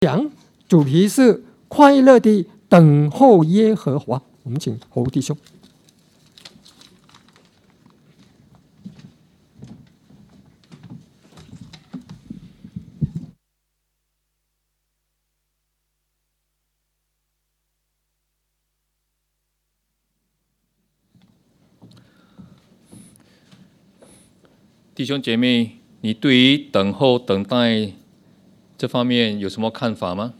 讲主题是快乐地等候耶和华。我们请侯弟兄。 弟兄姐妹，你对于等候、等待这方面有什么看法吗？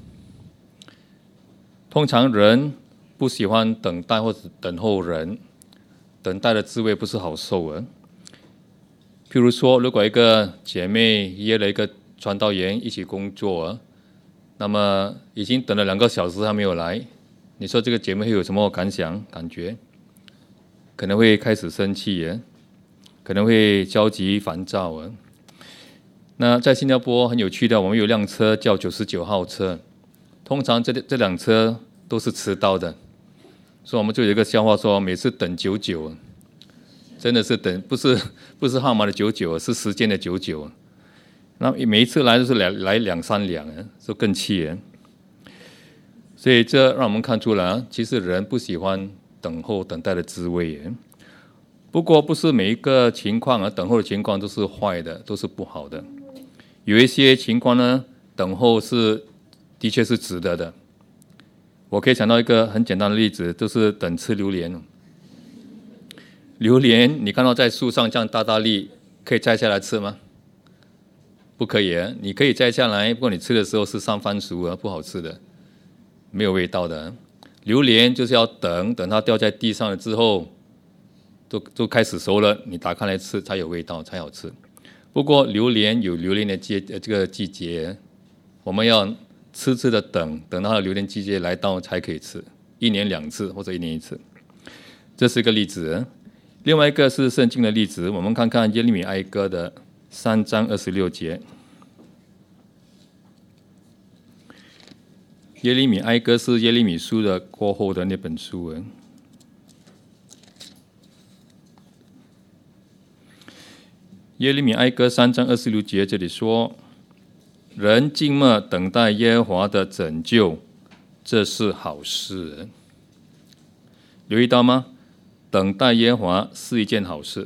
通常人不喜欢等待或者等候人，等待的滋味不是好受啊。譬如说，如果一个姐妹约了一个传道员一起工作，那么已经等了2个小时还没有来，你说这个姐妹会有什么感觉？可能会开始生气啊，可能会焦急烦躁啊。那在新加坡很有趣的，我们有辆车叫99号车，通常这辆车都是迟到的，所以我们就有一个笑话说，每次等99，真的是等，不是号码的99，是时间的99。那每一次来都是来2-3辆，就更气人。所以这让我们看出来，其实人不喜欢等候等待的滋味。不过不是每一个情况等候的情况都是坏的，都是不好的。有一些情况呢，等候的确是值得的。我可以想到一个很简单的例子，就是等吃榴莲。榴莲你看到在树上这样大粒，可以摘下来吃吗？不可以啊，你可以摘下来，不过你吃的时候是上番薯不好吃的，没有味道的。榴莲就是要等它掉在地上了之后，都开始熟了，你打开来吃才有味道，才好吃。不过榴莲有榴莲的这个季节，我们要痴的等到榴莲季节来到才可以吃，1年2次或者1年1次。这是一个例子。另外一个是圣经的例子，我们看看耶利米哀歌的3章26节。耶利米哀歌是耶利米书的过后的那本书。耶利米哀歌3章26节这里说，人静默等待耶和华的拯救，这是好事。留意到吗？等待耶和华是一件好事。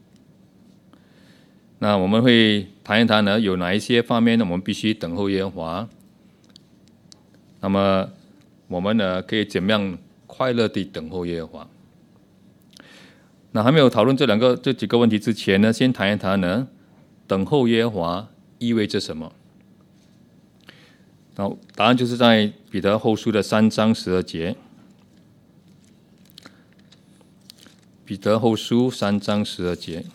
那我们会谈一谈呢，有哪一些方面呢，我们必须等候耶和华。那么我们呢，可以怎么样快乐地等候耶和华？那还没有讨论这几个问题之前呢，先谈一谈呢，等候耶和华意味着什么？然后答案就是在彼得后书的3章12节。彼得后书3章12节。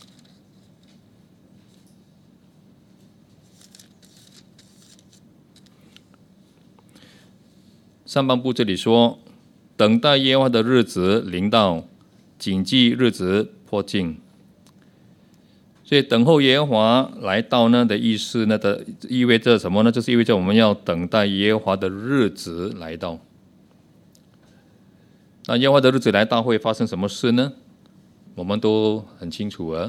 上半部这里说，等待耶和华的日子临到，谨记日子迫近。所以等候耶和华来到呢的意思呢的意味着什么呢？就是意味着我们要等待耶和华的日子来到。那耶和华的日子来到会发生什么事呢？我们都很清楚耶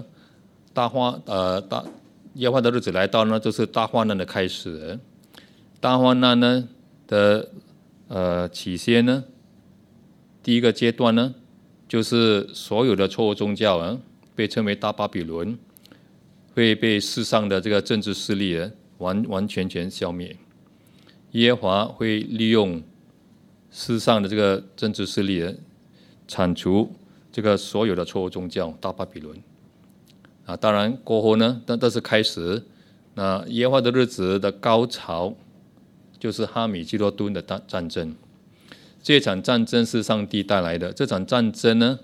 和华的日子来到呢，就是大患难的开始。大患难呢的起先呢，第一个阶段呢，就是所有的错误宗教被称为大巴比伦，会被世上的这个政治势力完全消灭。耶和华会利用世上的这个政治势力铲除这个所有的错误宗教大巴比伦。当然过后呢，这是开始。那耶和华的日子的高潮就是哈米基多顿的战争。这场战争是上帝带来的。这场战争呢，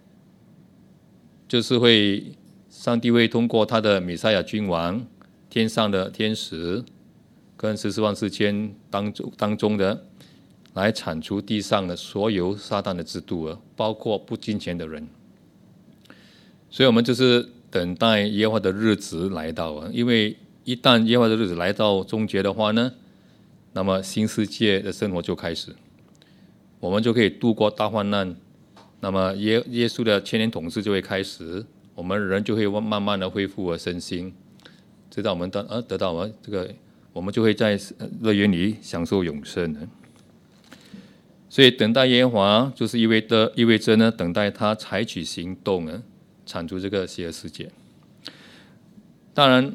就是上帝会通过他的弥赛亚君王、天上的天使跟14万4千当中的，来铲除地上的所有撒旦的制度，包括不敬虔的人。所以我们就是等待耶和华的日子来到。因为一旦耶和华的日子来到终结的话呢，那么新世界的生活就开始，我们就可以度过大患难。那么耶稣的千年统治就会开始，我们人就会慢慢的恢复身心，直到我们得到我们这个我们就会在乐园里享受永生了。所以等待耶和华就是意味着呢，等待他采取行动呢，铲除这个邪恶世界。当然，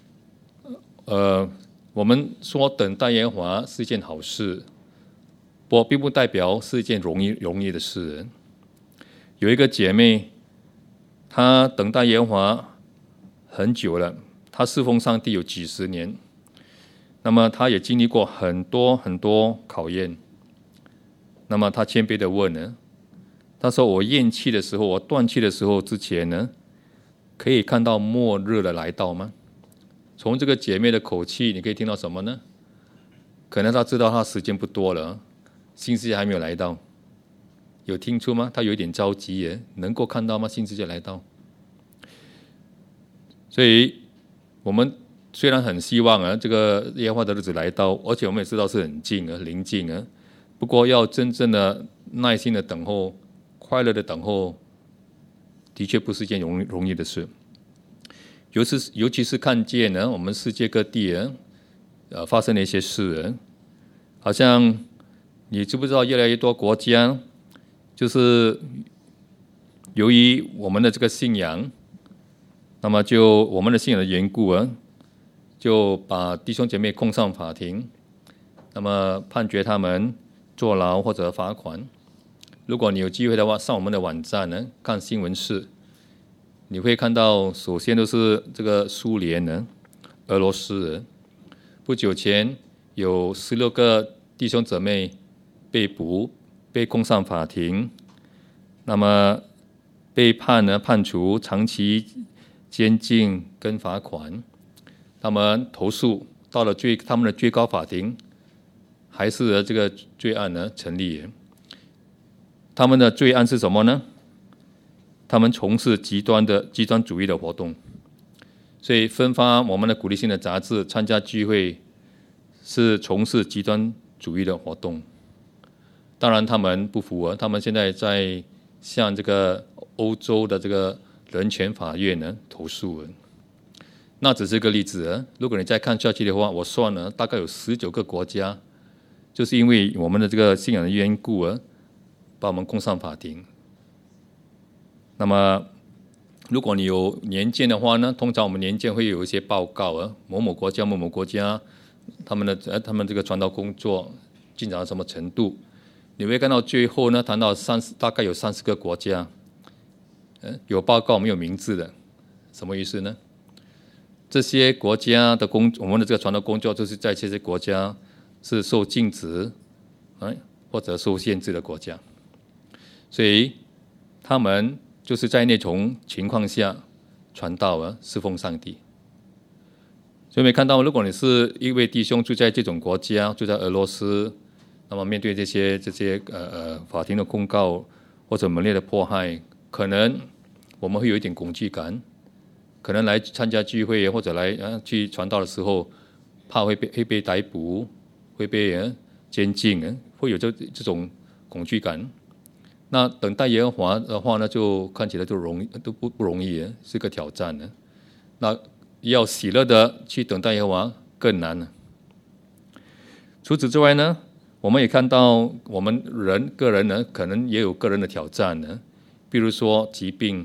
我们说等待耶和华是一件好事，并不代表是一件容易的事。有一个姐妹，她等待耶和华很久了，她侍奉上帝有几十年，那么她也经历过很多考验。那么她谦卑的问呢，她说：“我咽气的时候，我断气的时候之前呢，可以看到末日的来到吗？”从这个姐妹的口气，你可以听到什么呢？可能她知道她时间不多了，新世界还没有来到。有听出吗？她有一点着急耶，能够看到吗？新世界来到。所以我们虽然很希望这个耶和华的日子来到，而且我们也知道是很近临近不过要真正的耐心的等候，快乐的等候，的确不是一件容易的事。尤其是看见我们世界各地发生了一些事好像你知不知道越来越多国家就是由于我们的这个信仰，那么就我们的信仰的缘故就把弟兄姐妹控上法庭，那么判决他们坐牢或者罚款。如果你有机会的话，上我们的网站看新闻事，你会看到首先都是这个苏联俄罗斯不久前有16个弟兄姊妹被捕，被控上法庭，那么被判处长期监禁跟罚款。他们投诉到了他们的最高法庭，还是这个罪案成立。他们的罪案是什么呢？他们从事极端主义的活动，所以分发我们的鼓励性的杂志，参加聚会是从事极端主义的活动。当然他们不服他们现在在向这个欧洲的这个人权法院投诉。那只是个例子如果你再看下去的话，我算了大概有19个国家，就是因为我们的这个信仰的缘故把我们控上法庭。那么如果你有年鉴的话呢，通常我们年鉴会有一些报告某某国家他们这个传道工作进展到什么程度。你会看到最后呢，谈到大概有30个国家有报告没有名字的。什么意思呢？这些国家的我们的这个传道工作就是在这些国家是受禁止或者受限制的国家，所以他们就是在那种情况下传道侍奉上帝。所以没看到，如果你是一位弟兄住在这种国家，住在俄罗斯，那么面对这些法庭的公告或者猛烈的迫害，可能我们会有一点恐惧感，可能来参加聚会或者来去传道的时候，怕会被逮捕，会被监禁，会有这种恐惧感。那等待耶和华的话呢，就看起来都不容易，是个挑战呢。那要喜乐的去等待耶和华更难了。除此之外呢，我们也看到我们个人呢，可能也有个人的挑战呢。比如说疾病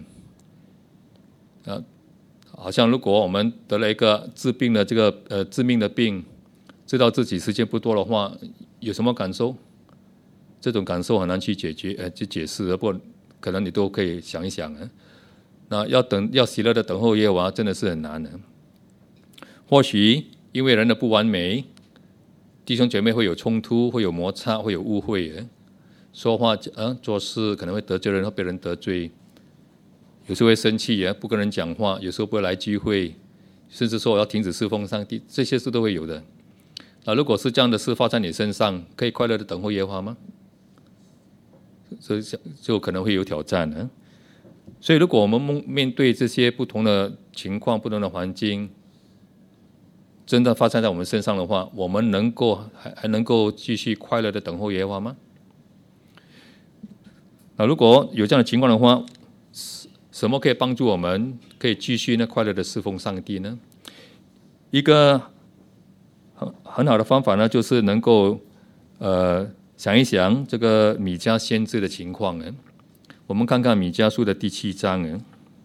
好像如果我们得了一个致命的病，知道自己时间不多的话，有什么感受？这种感受很难去解释，不过可能你都可以想一想那要喜乐的等候耶和华，真的是很难的。或许因为人的不完美，弟兄姐妹会有冲突，会有摩擦，会有误会说话做事可能会得罪人，会被人得罪，有时候会生气不跟人讲话，有时候不会来聚会，甚至说我要停止侍奉上帝，这些事都会有的。那如果是这样的事发在你身上，可以快乐的等候耶和华吗？所以就可能会有挑战所以如果我们面对这些不同的情况、不同的环境，真的发生在我们身上的话，我们还能够继续快乐的等候耶和华吗？那如果有这样的情况的话，什么可以帮助我们可以继续快乐的侍奉上帝呢？一个很好的方法呢，就是能够想一想这个米迦先知的情况。我们看看米迦书的第7章。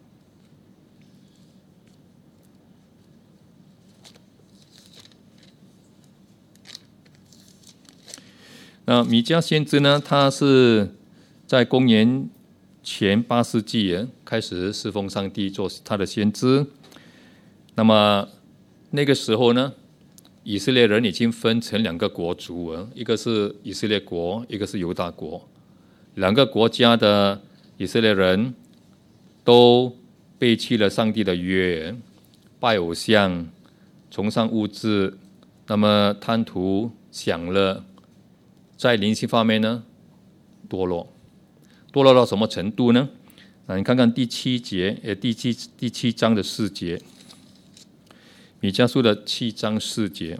那米迦先知呢，他是在公元前8世纪开始侍奉上帝，做他的先知。那么那个时候呢，以色列人已经分成2个国族，一个是以色列国，一个是犹大国。2个国家的以色列人都背弃了上帝的约，拜偶像，崇尚物质，那么贪图享乐，在灵性方面呢堕落到什么程度呢？你看看第7章的4节，米迦书的7章4节，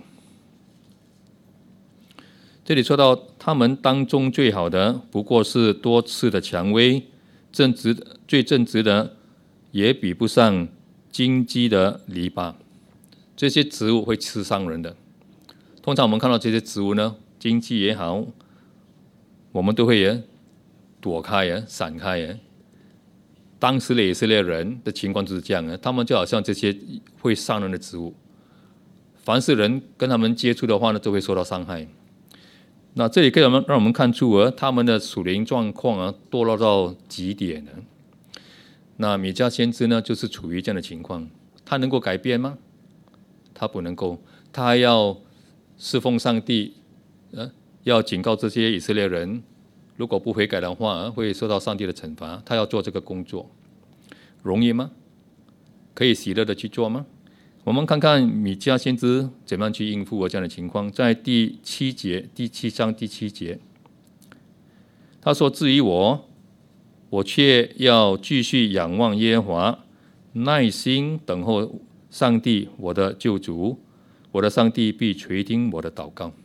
这里说到他们当中最好的不过是多刺的蔷薇，最正直的也比不上荆棘的篱笆。这些植物会刺伤人的。通常我们看到这些植物呢，荆棘也好，我们都会躲开闪开。当时的以色列人的情况就是这样，他们就好像这些会伤人的植物，凡是人跟他们接触的话呢，都会受到伤害。那这里可以让我们看出他们的属灵状况堕落到极点。那米迦先知呢，就是处于这样的情况。他能够改变吗？他不能够。他还要侍奉上帝，要警告这些以色列人，如果不悔改的话，会受到上帝的惩罚。他要做这个工作，容易吗？可以喜乐的去做吗？我们看看米迦先知怎么样去应付这样的情况。在第7章第7节，他说：“至于我却要继续仰望耶和华，耐心等候上帝我的救主，我的上帝必垂听我的祷告。”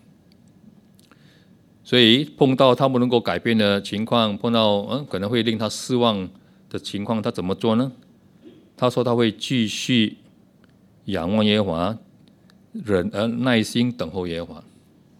所以碰到他不能够改变的情况，碰到可能会令他失望的情况，他怎么做呢？他说他会继续仰望耶和华，耐心等候耶和华。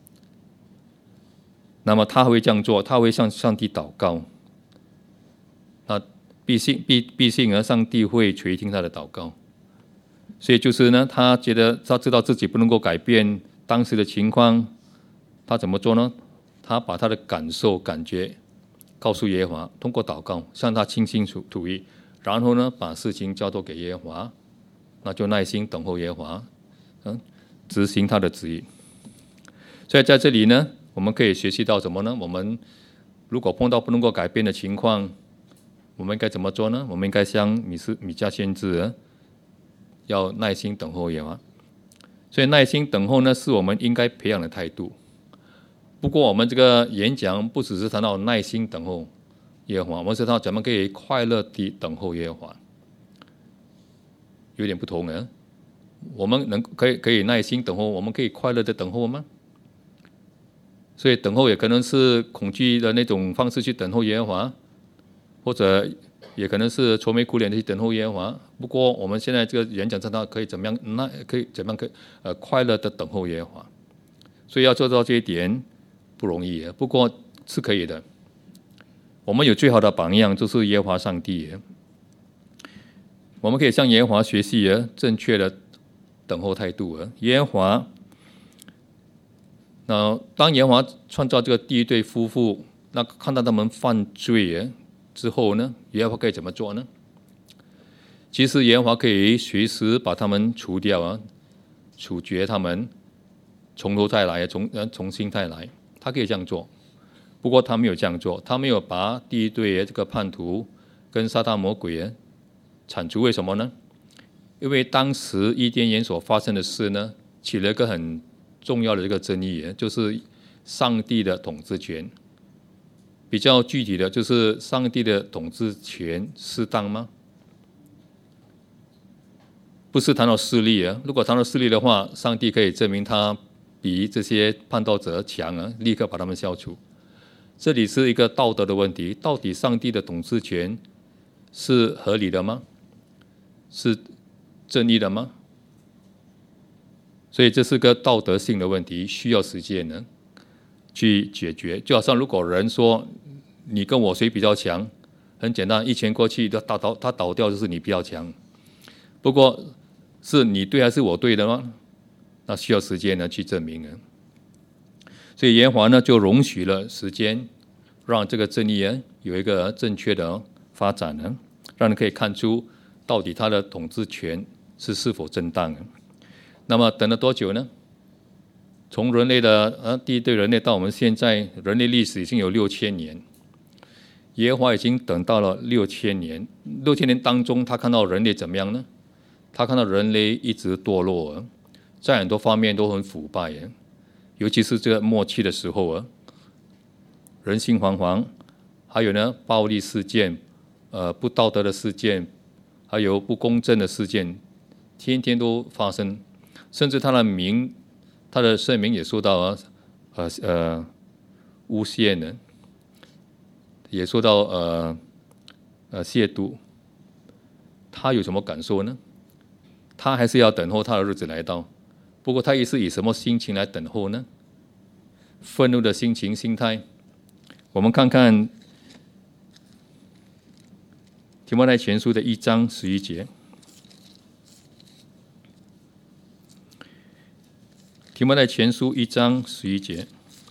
那么他会这样做，他会向上帝祷告。那必信上帝会垂听他的祷告。所以就是呢，他知道自己不能够改变当时的情况，他怎么做呢？他把他的感受感觉告诉耶和华，通过祷告向他倾心吐意，然后呢，把事情交托给耶和华，那就耐心等候耶和华，执行他的旨意。所以在这里呢，我们可以学习到什么呢？我们如果碰到不能够改变的情况，我们应该怎么做呢？我们应该像米迦先知，要耐心等候耶和华。所以耐心等候呢，是我们应该培养的态度。不过我们这个演讲不只是谈到耐心等候耶和华，我们是谈到怎么可以快乐地等候耶和华，有点不同。我们可以耐心等候，我们可以快乐的等候吗？所以等候也可能是恐惧的那种方式去等候耶和华，或者也可能是愁眉苦脸的去等候耶和华。不过我们现在这个演讲谈到可以怎么样，快乐的等候耶和华。所以要做到这一点不容易，不过是可以的。我们有最好的榜样，就是耶和华上帝。我们可以向耶和华学习正确的等候态度。耶和华，那当耶和华创造这个第一对夫妇，那看到他们犯罪之后呢，耶和华可以怎么做呢？其实耶和华可以随时把他们除掉处决他们，从头再来，重新再来。他可以这样做，不过他没有这样做，他没有把第一对这个叛徒跟撒旦魔鬼铲除。为什么呢？因为当时伊甸园所发生的事呢，起了一个很重要的这个争议，就是上帝的统治权。比较具体的就是上帝的统治权适当吗？不是谈到势力如果谈到势力的话，上帝可以证明他比这些叛道者强立刻把他们消除。这里是一个道德的问题，到底上帝的统治权是合理的吗？是正义的吗？ 所以这是个道德性的问题，需要时间呢去解决。就好像如果人说你跟我谁比较强，很简单，一拳过去他倒掉就是你比较强。不过是你对还是我对的吗？那需要时间呢去证明。所以耶和华呢就容许了时间，让这个正义有一个正确的发展呢，让人可以看出到底他的统治权是否正当。那么等了多久呢？从人类的第一对人类到我们现在，人类历史已经有6000年。耶和华已经等到了6000年，6000年当中，他看到人类怎么样呢？他看到人类一直堕落，在很多方面都很腐败，尤其是这个末期的时候，人心惶惶，还有呢暴力事件，不道德的事件，还有不公正的事件，天天都发生，甚至他的圣名也受到诬陷呢，也受到亵渎。他有什么感受呢？他还是要等候他的日子来到。不过他也是以什么心情来等候呢？愤怒的心态。我们看看提摩太前书的1章11节。提摩太前书1章11节。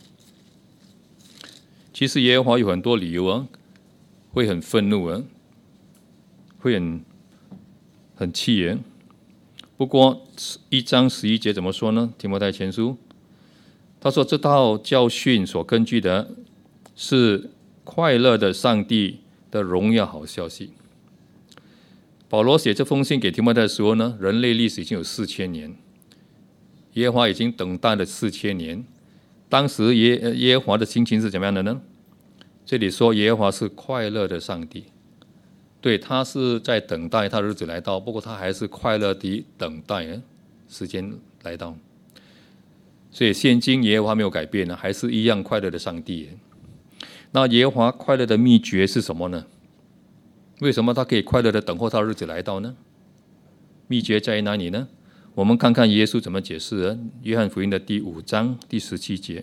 其实耶和华有很多理由会很愤怒会很气人。不过1章11节怎么说呢？提摩太前书他说，这套教训所根据的是快乐的上帝的荣耀好消息。保罗写这封信给提摩太的时候呢，人类历史已经有4000年，耶和华已经等待了4000年。当时耶和华的心情是怎么样的呢？这里说耶和华是快乐的上帝，对，他是在等待他的日子来到，不过他还是快乐地等待时间来到。所以现今耶和华没有改变，还是一样快乐的上帝。那耶和华快乐的秘诀是什么呢？为什么他可以快乐的等候他的日子来到呢？秘诀在哪里呢？我们看看耶稣怎么解释。约翰福音的第5章第17节。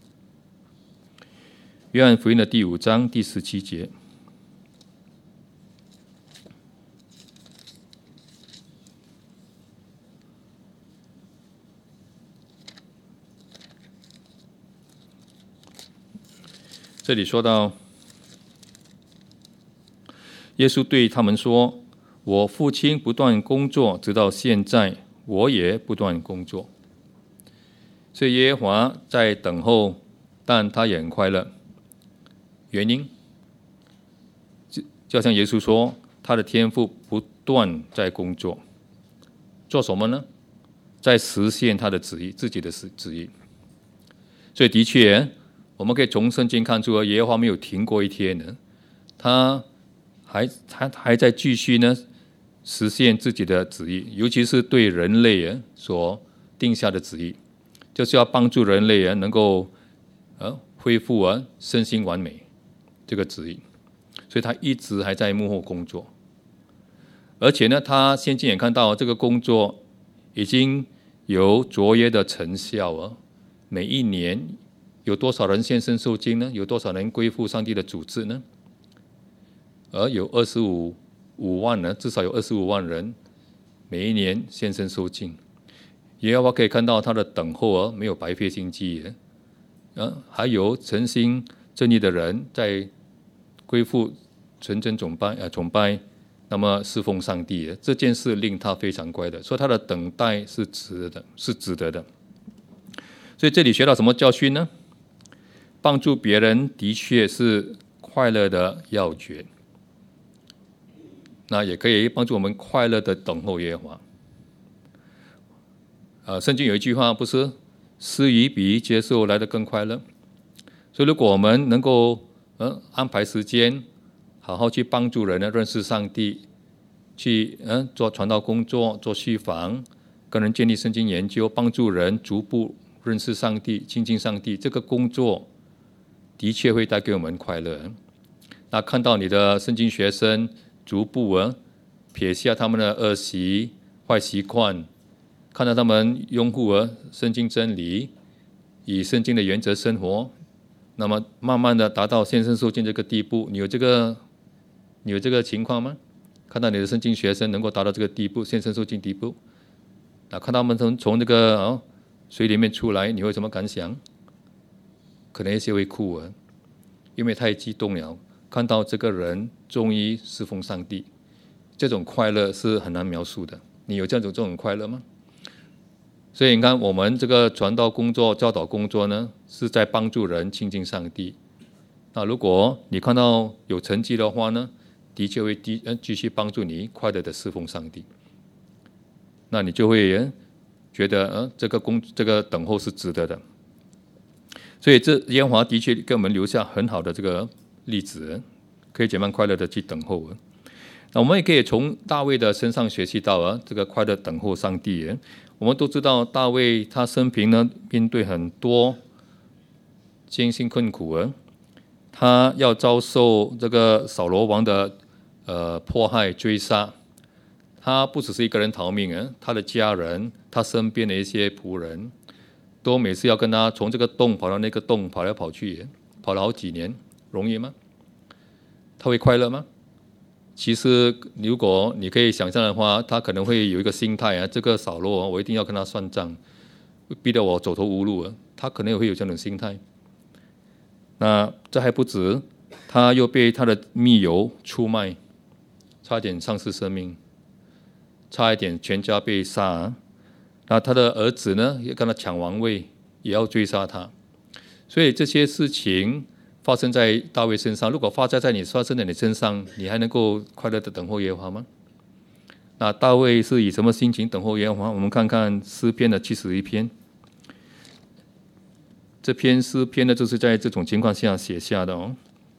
约翰福音的第5章第17节。这里说到，耶稣对他们说，我父亲不断工作，直到现在，我也不断工作。所以耶和华在等候，但他也很快乐。原因就像耶稣说，他的天父不断在工作，做什么呢？在实现他的旨意，自己的旨意。所以的确，我们可以从圣经看出，耶和华没有停过一天呢，他还在继续呢实现自己的旨意，尤其是对人类所定下的旨意，就是要帮助人类能够恢复身心完美这个旨意。所以他一直还在幕后工作，而且呢，他现今也看到这个工作已经有卓越的成效每一年有多少人献身受精呢？有多少人归附上帝的主治呢？而有25万人，至少有25万人每一年献身受精。耶和华可以看到他的等候没有白费心机还有诚心正义的人在归附纯真崇拜，那么侍奉上帝这件事令他非常快乐，所以他的等待是值得的。所以这里学到什么教训呢？帮助别人的确是快乐的要诀，那也可以帮助我们快乐的等候耶和华。圣经有一句话，不是施予比接受来得更快乐。所以如果我们能够安排时间，好好去帮助人认识上帝，去做传道工作，做续访，跟人建立圣经研究，帮助人逐步认识上帝，亲近上帝，这个工作的确会带给我们快乐。那看到你的圣经学生逐步撇下他们的恶习、坏习惯， 看到他们拥护圣经真理，以圣经的原则生活，那么慢慢的达到献身受尽这个地步。你有这个情况吗？看到你的圣经学生能够达到这个地步，献身受尽地步，那看到他们从这个水里面出来，你会有什么感想？可能有些会哭因为太激动了，看到这个人终于侍奉上帝，这种快乐是很难描述的。你有这种快乐吗？所以你看，我们这个传道工作、教导工作呢，是在帮助人亲近上帝。那如果你看到有成绩的话呢，的确会继续帮助你快乐的侍奉上帝。那你就会觉得这个等候是值得的。所以这耶和华的确给我们留下很好的这个例子，可以怎么样快乐的去等候。那我们也可以从大卫的身上学习到这个快乐等候上帝。我们都知道大卫他生平呢，面对很多艰辛困苦他要遭受这个扫罗王的迫害追杀。他不只是一个人逃命他的家人，他身边的一些仆人，都每次要跟他从这个洞跑到那个洞，跑来跑去，跑了好几年，容易吗？他会快乐吗？其实如果你可以想象的话，他可能会有一个心态这个扫罗我一定要跟他算账，逼得我走投无路他可能也会有这种心态。那这还不止，他又被他的密友出卖，差点丧失生命，差一点全家被杀那他的儿子呢，也跟他抢王位，也要追杀他。所以这些事情发生在大卫身上，如果发生在你身上，你还能够快乐的等候耶和华吗？那大卫是以什么心情等候耶和华？我们看看诗篇的71篇。这篇诗篇呢，就是在这种情况下写下的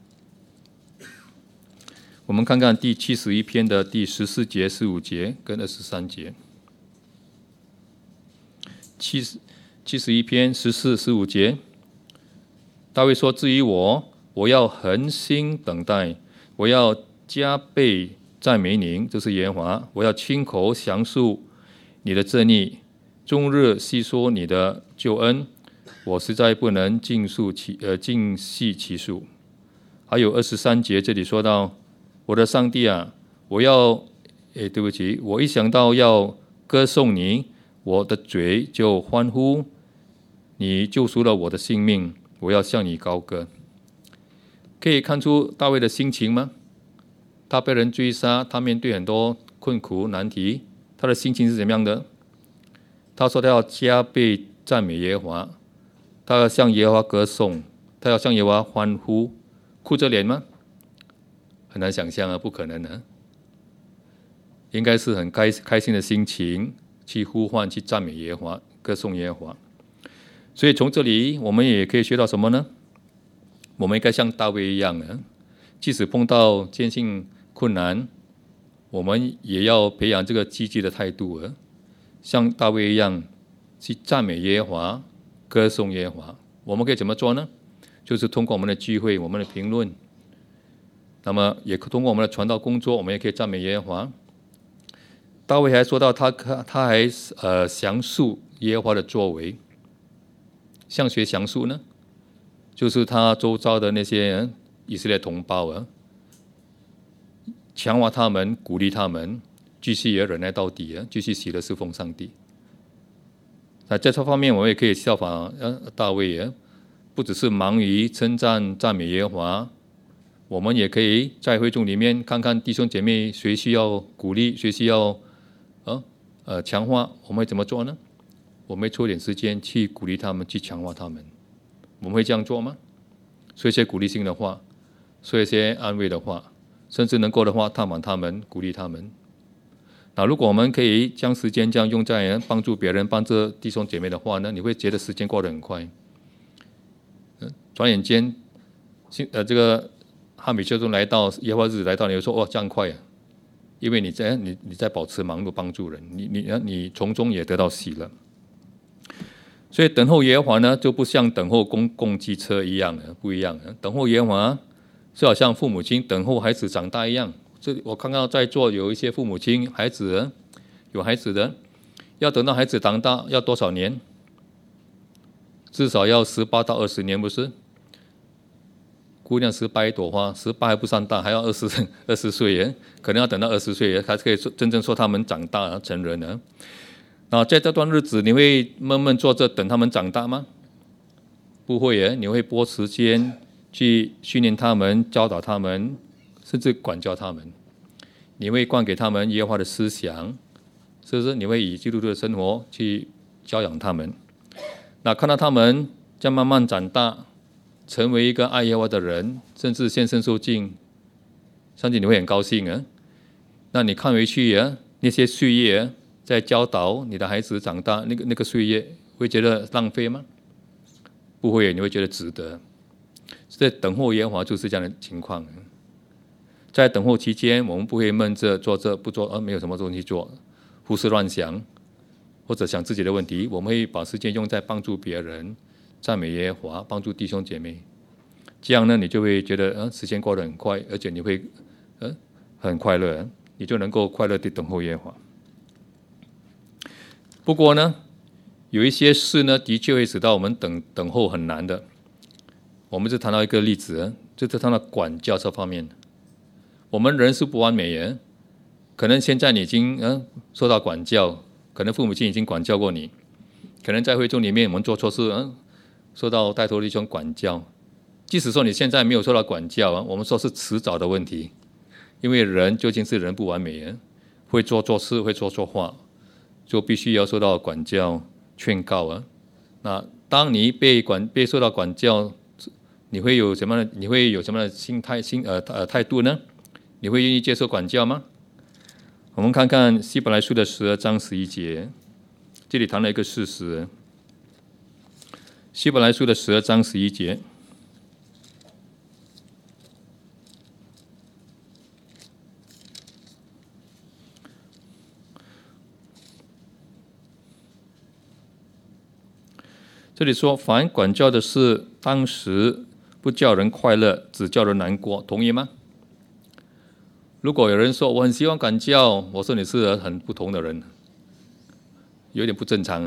我们看看第71篇的第14节、15节跟23节。71篇14、15节。大卫说：“至于我要恒心等待，我要加倍赞美您，就是耶和华。我要亲口详述你的正义，终日细说你的救恩。我实在不能尽细其数。”还有23节，这里说到：“我的上帝啊，对不起，我一想到要歌颂你，我的嘴就欢呼。你救赎了我的性命。”我要向你高歌。可以看出大卫的心情吗？他被人追杀，他面对很多困苦难题，他的心情是怎么样的？他说他要加倍赞美耶和华，他要向耶和华歌颂，他要向耶和华欢呼。哭着脸吗？很难想象不可能应该是很开心的心情去呼唤、去赞美耶和华、歌颂耶和华。所以从这里我们也可以学到什么呢？我们应该像大卫一样即使碰到艰辛困难，我们也要培养这个积极的态度像大卫一样去赞美耶和华、歌颂耶和华。我们可以怎么做呢？就是通过我们的聚会、我们的评论，那么也通过我们的传道工作，我们也可以赞美耶和华。大卫还说到他还详述耶和华的作为。向谁详述呢？就是他周遭的那些以色列同胞强化他们，鼓励他们，继续也忍耐到底继续喜乐侍奉上帝。在这方面，我们也可以效法大卫不只是忙于称赞赞美耶和华，我们也可以在会众里面看看弟兄姐妹谁需要鼓励，谁需要强化，我们会怎么做呢？我们会抽点时间去鼓励他们，去强化他们。我们会这样做吗？说一些鼓励性的话，说一些安慰的话，甚至能够的话探访他们，鼓励他们。那如果我们可以将时间这样用在帮助别人、帮助弟兄姐妹的话呢，你会觉得时间过得很快。转眼间，这个哈米修中来到耶和华日子来到，你就说这样快因为你在保持忙碌帮助人，你从中也得到喜乐。所以等候耶和华呢，就不像等候公共汽车一样不一样等候耶和华就好像父母亲等候孩子长大一样。这我看到在座有一些父母亲有孩子的， 要等到孩子长大要多少年？至少要18到20年，不是？姑娘18一朵花，18还不算大，还要20岁耶，可能要等到20岁耶，才可以真正说他们长大了，成人了。那在这段日子，你会闷闷坐着等他们长大吗？不会耶，你会拨时间去训练他们，教导他们，甚至管教他们。你会灌给他们耶和华的思想，是不是？你会以基督徒的生活去教养他们。那看到他们这样慢慢长大，成为一个爱耶和华的人，甚至献身受敬，相信你会很高兴啊。那你看回去啊，那些岁月在教导你的孩子长大，那个岁月会觉得浪费吗？不会，你会觉得值得。在等候耶和华就是这样的情况。在等候期间，我们不会闷着坐着不做，没有什么东西做，胡思乱想，或者想自己的问题。我们会把时间用在帮助别人、赞美耶和华、帮助弟兄姐妹。这样呢，你就会觉得时间过得很快，而且你会很快乐，你就能够快乐地等候耶和华。不过呢，有一些事呢，的确会使到我们等候很难的。我们就谈到一个例子，就是谈到管教这方面。我们人是不完美人，可能现在你已经受到管教，可能父母亲已经管教过你，可能在会众里面我们做错事，受到带头弟兄管教。即使说你现在没有受到管教我们说是迟早的问题，因为人究竟是人不完美人，会做错事，会说错话，就必须要受到管教、劝告那当你被受到管教，你会有什么样的心态态度呢？你会愿意接受管教吗？我们看看希伯来书的12章11节，这里谈了一个事实。希伯来书的12章11节，这里说，凡管教的事，当时不叫人快乐，只叫人难过，同意吗？如果有人说我很希望管教，我说你是很不同的人，有点不正常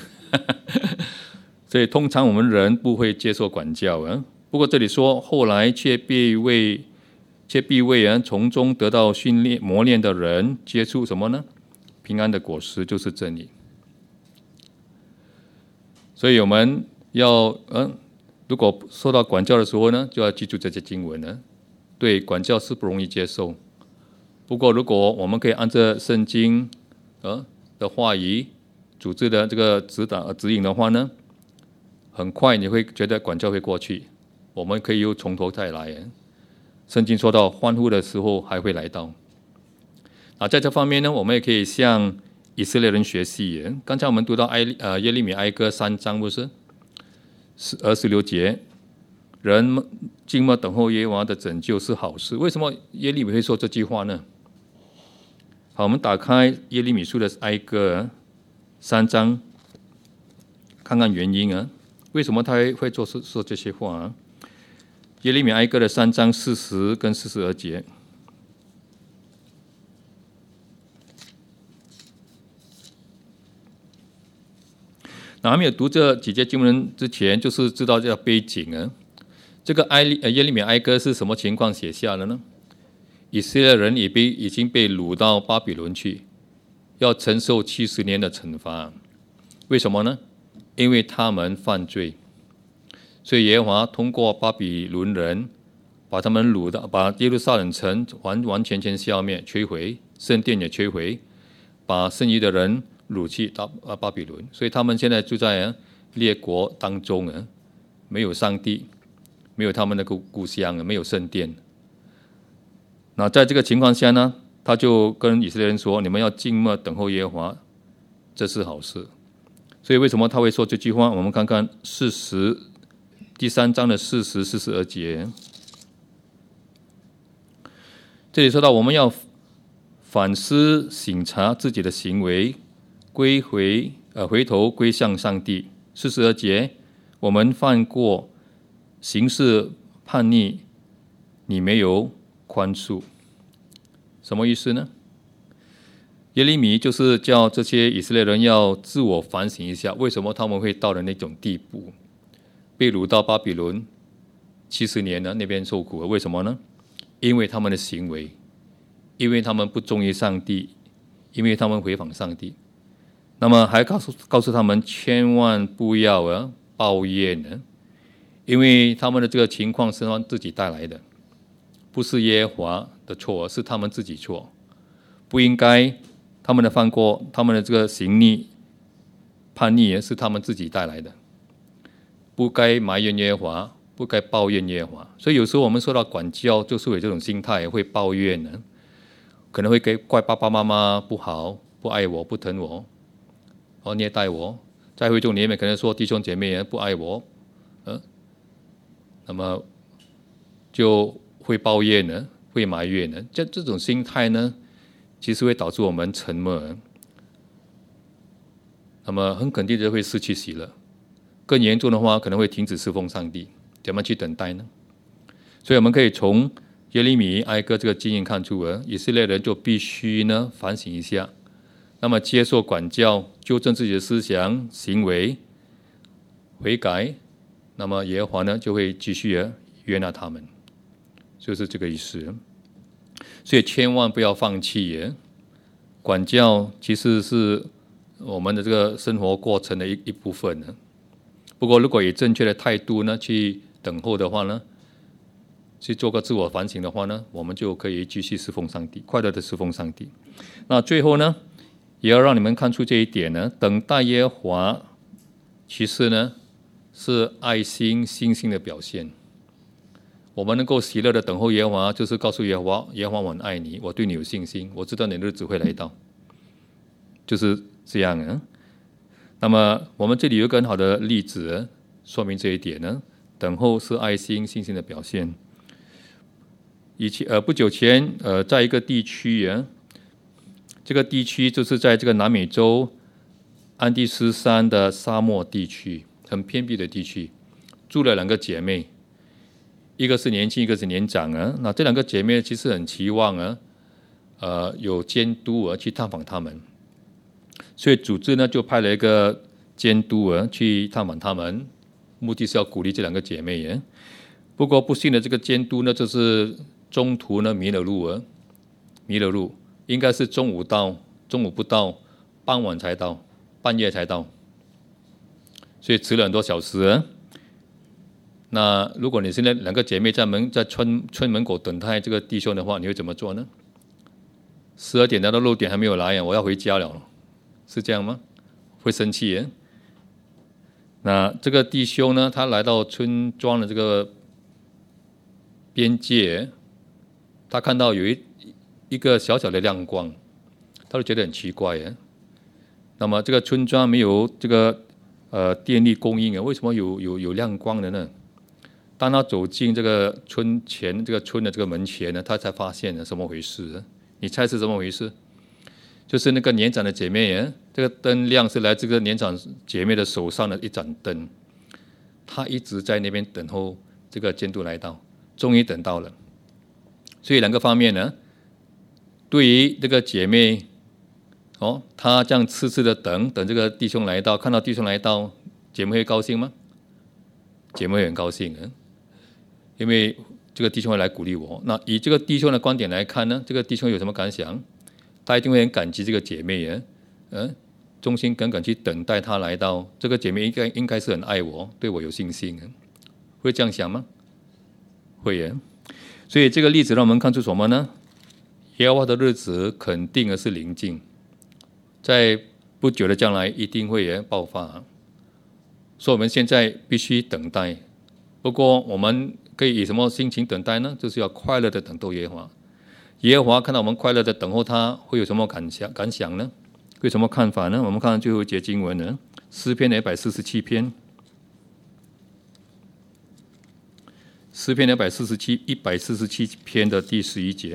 所以通常我们人不会接受管教不过这里说，后来却必为从中得到训练磨练的人结出什么呢？平安的果实，就是真理。所以我们要如果受到管教的时候呢，就要记住这些经文对，管教是不容易接受。不过如果我们可以按照圣经的话语组织的这个指引的话呢，很快你会觉得管教会过去，我们可以又从头再来圣经说到欢呼的时候还会来到在这方面呢，我们也可以向以色列人学习刚才我们读到耶利米哀歌3章，不是26节，人静默等候耶和华的拯救是好事。为什么耶利米会说这句话呢？好，我们打开耶利米书的哀歌3章，看看原因为什么他会说这些话耶利米哀歌的3章40跟42节。那还没有读这几节经文之前，就是知道这个背景这个耶利米哀歌是什么情况写下的呢？以色列人已经被掳到巴比伦去，要承受70年的惩罚。为什么呢？因为他们犯罪，所以耶和华通过巴比伦人把他们掳到，把耶路撒冷城完全消灭、摧毁，圣殿也摧毁，把剩余的人掳去到巴比伦。所以他们现在住在列国当中没有上帝，没有他们的故乡，没有圣殿。那在这个情况下呢，他就跟以色列人说：“你们要静默等候耶和华，这是好事。”所以为什么他会说这句话？我们看看第3章的40、42节。这里说到，我们要反思省察自己的行为，回头归向上帝。42节，我们犯过，行事叛逆，你没有宽恕。什么意思呢？ 耶利米就是叫这些以色列人要自我反省一下，为什么他们会到了那种地步，被掳到巴比伦70年呢？那边受苦了，为什么呢？因为他们的行为，因为他们不忠于上帝，因为他们违反上帝。那么还告诉他们，千万不要抱怨呢，因为他们的这个情况是他们自己带来的，不是耶和华的错，是他们自己错，不应该。他们的犯过，他们的这个行逆、叛逆是他们自己带来的，不该埋怨耶和华，不该抱怨耶和华。所以有时候我们受到管教，就是有这种心态，会抱怨呢，可能会怪爸爸妈妈不好、不爱我、不疼我，虐待我。在会众里面可能说弟兄姐妹不爱我，那么就会抱怨呢，会埋怨呢。这种心态呢，其实会导致我们沉默，那么很肯定的会失去喜乐。更严重的话，可能会停止侍奉上帝。怎么去等待呢？所以我们可以从耶利米、哀歌这个经验看出，以色列人就必须呢反省一下，那么接受管教，纠正自己的思想、行为，悔改，那么耶和华呢就会继续悦纳他们，就是这个意思。所以千万不要放弃管教，其实是我们的这个生活过程的一部分呢。不过如果以正确的态度呢去等候的话呢，去做个自我反省的话呢，我们就可以继续侍奉上帝，快乐的侍奉上帝。那最后呢，也要让你们看出这一点呢，等待耶和华其实呢是爱心、信心的表现。我们能够喜乐的等候耶和华，就是告诉耶和华，耶和华我很爱你，我对你有信心，我知道你的日子会来到，就是这样那么我们这里有一个很好的例子说明这一点呢，等候是爱心、信心的表现。不久前在一个地区这个地区就是在这个南美洲安第斯山的沙漠地区，很偏僻的地区，住了2个姐妹，一个是年轻，一个是年长那这2个姐妹其实很期望有监督去探访他们，所以组织呢就派了一个监督去探访他们，目的是要鼓励这2个姐妹不过不幸的这个监督呢，就是中途呢迷了路，应该是中午不到，傍晚才到，半夜才到，所以迟了很多小时那如果你现在2个姐妹在村门口等待这个弟兄的话，你会怎么做呢？12点来到6点还没有来我要回家了，是这样吗？会生气那这个弟兄呢，他来到村庄的这个边界，他看到有一个小小的亮光，他就觉得很奇怪那么这个村庄没有这个电力供应为什么有亮光的呢？当他走进这个村的这个门前呢，他才发现了什么回事你猜是怎么回事？就是那个年长的姐妹这个灯亮是来自这个年长姐妹的手上的一盏灯，她一直在那边等候这个监督来到，终于等到了。所以2个方面呢，对于这个姐妹她这样痴痴的等这个弟兄来到，看到弟兄来到，姐妹会高兴吗？姐妹会很高兴因为这个弟兄会来鼓励我。那以这个弟兄的观点来看呢，这个弟兄有什么感想？他一定会很感激这个姐妹忠心耿耿去等待他来到。这个姐妹应该是很爱我，对我有信心会这样想吗？会所以这个例子让我们看出什么呢？耶和华的日子肯定是临近，在不久的将来一定会爆发。所以我们现在必须等待。不过我们可以以什么心情等待呢？就是要快乐的等候耶和华。耶和华看到我们快乐的等候他，会有什么感想呢？会有什么看法呢？我们看最后一节经文呢，诗篇147篇，诗篇147篇的第11节。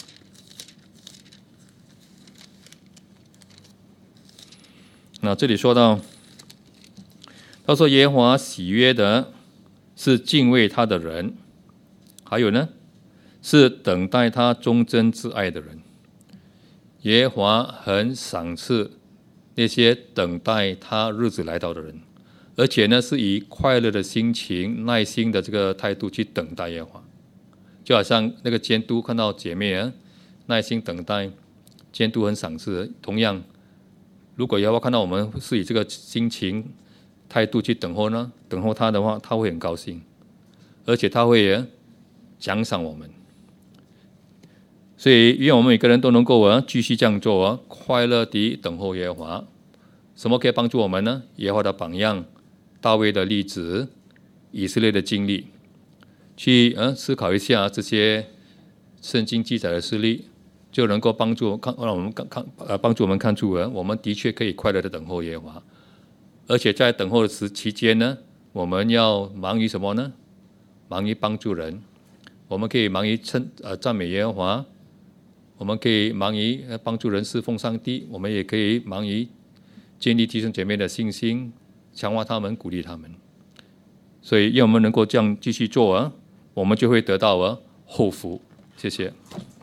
那这里说到，他说耶和华喜悦的是敬畏他的人，还有呢是等待他忠贞之爱的人。 耶和华很赏赐那些等待他日子来到的人，而且呢是以快乐的心情、耐心的这个态度去等待耶和华。就好像那个监督看到姐妹耐心等待，监督很赏赐。同样，如果耶和华看到我们是以这个心情态度去等候呢，等候他的话，他会很高兴，而且他会奖赏我们。所以愿我们每个人都能够继续这样做，快乐地等候耶和华。什么可以帮助我们呢？耶和华的榜样，大卫的例子，以色列的经历，去思考一下这些圣经记载的事例，就能够帮助我们看出我们的确可以快乐的等候耶和华。而且在等候的期间呢，我们要忙于什么呢？忙于帮助人。我们可以忙于赞美耶和华，我们可以忙于帮助人侍奉上帝，我们也可以忙于建立弟兄姐妹的信心，强化他们，鼓励他们。所以愿我们能够这样继续做我们就会得到后福。谢谢。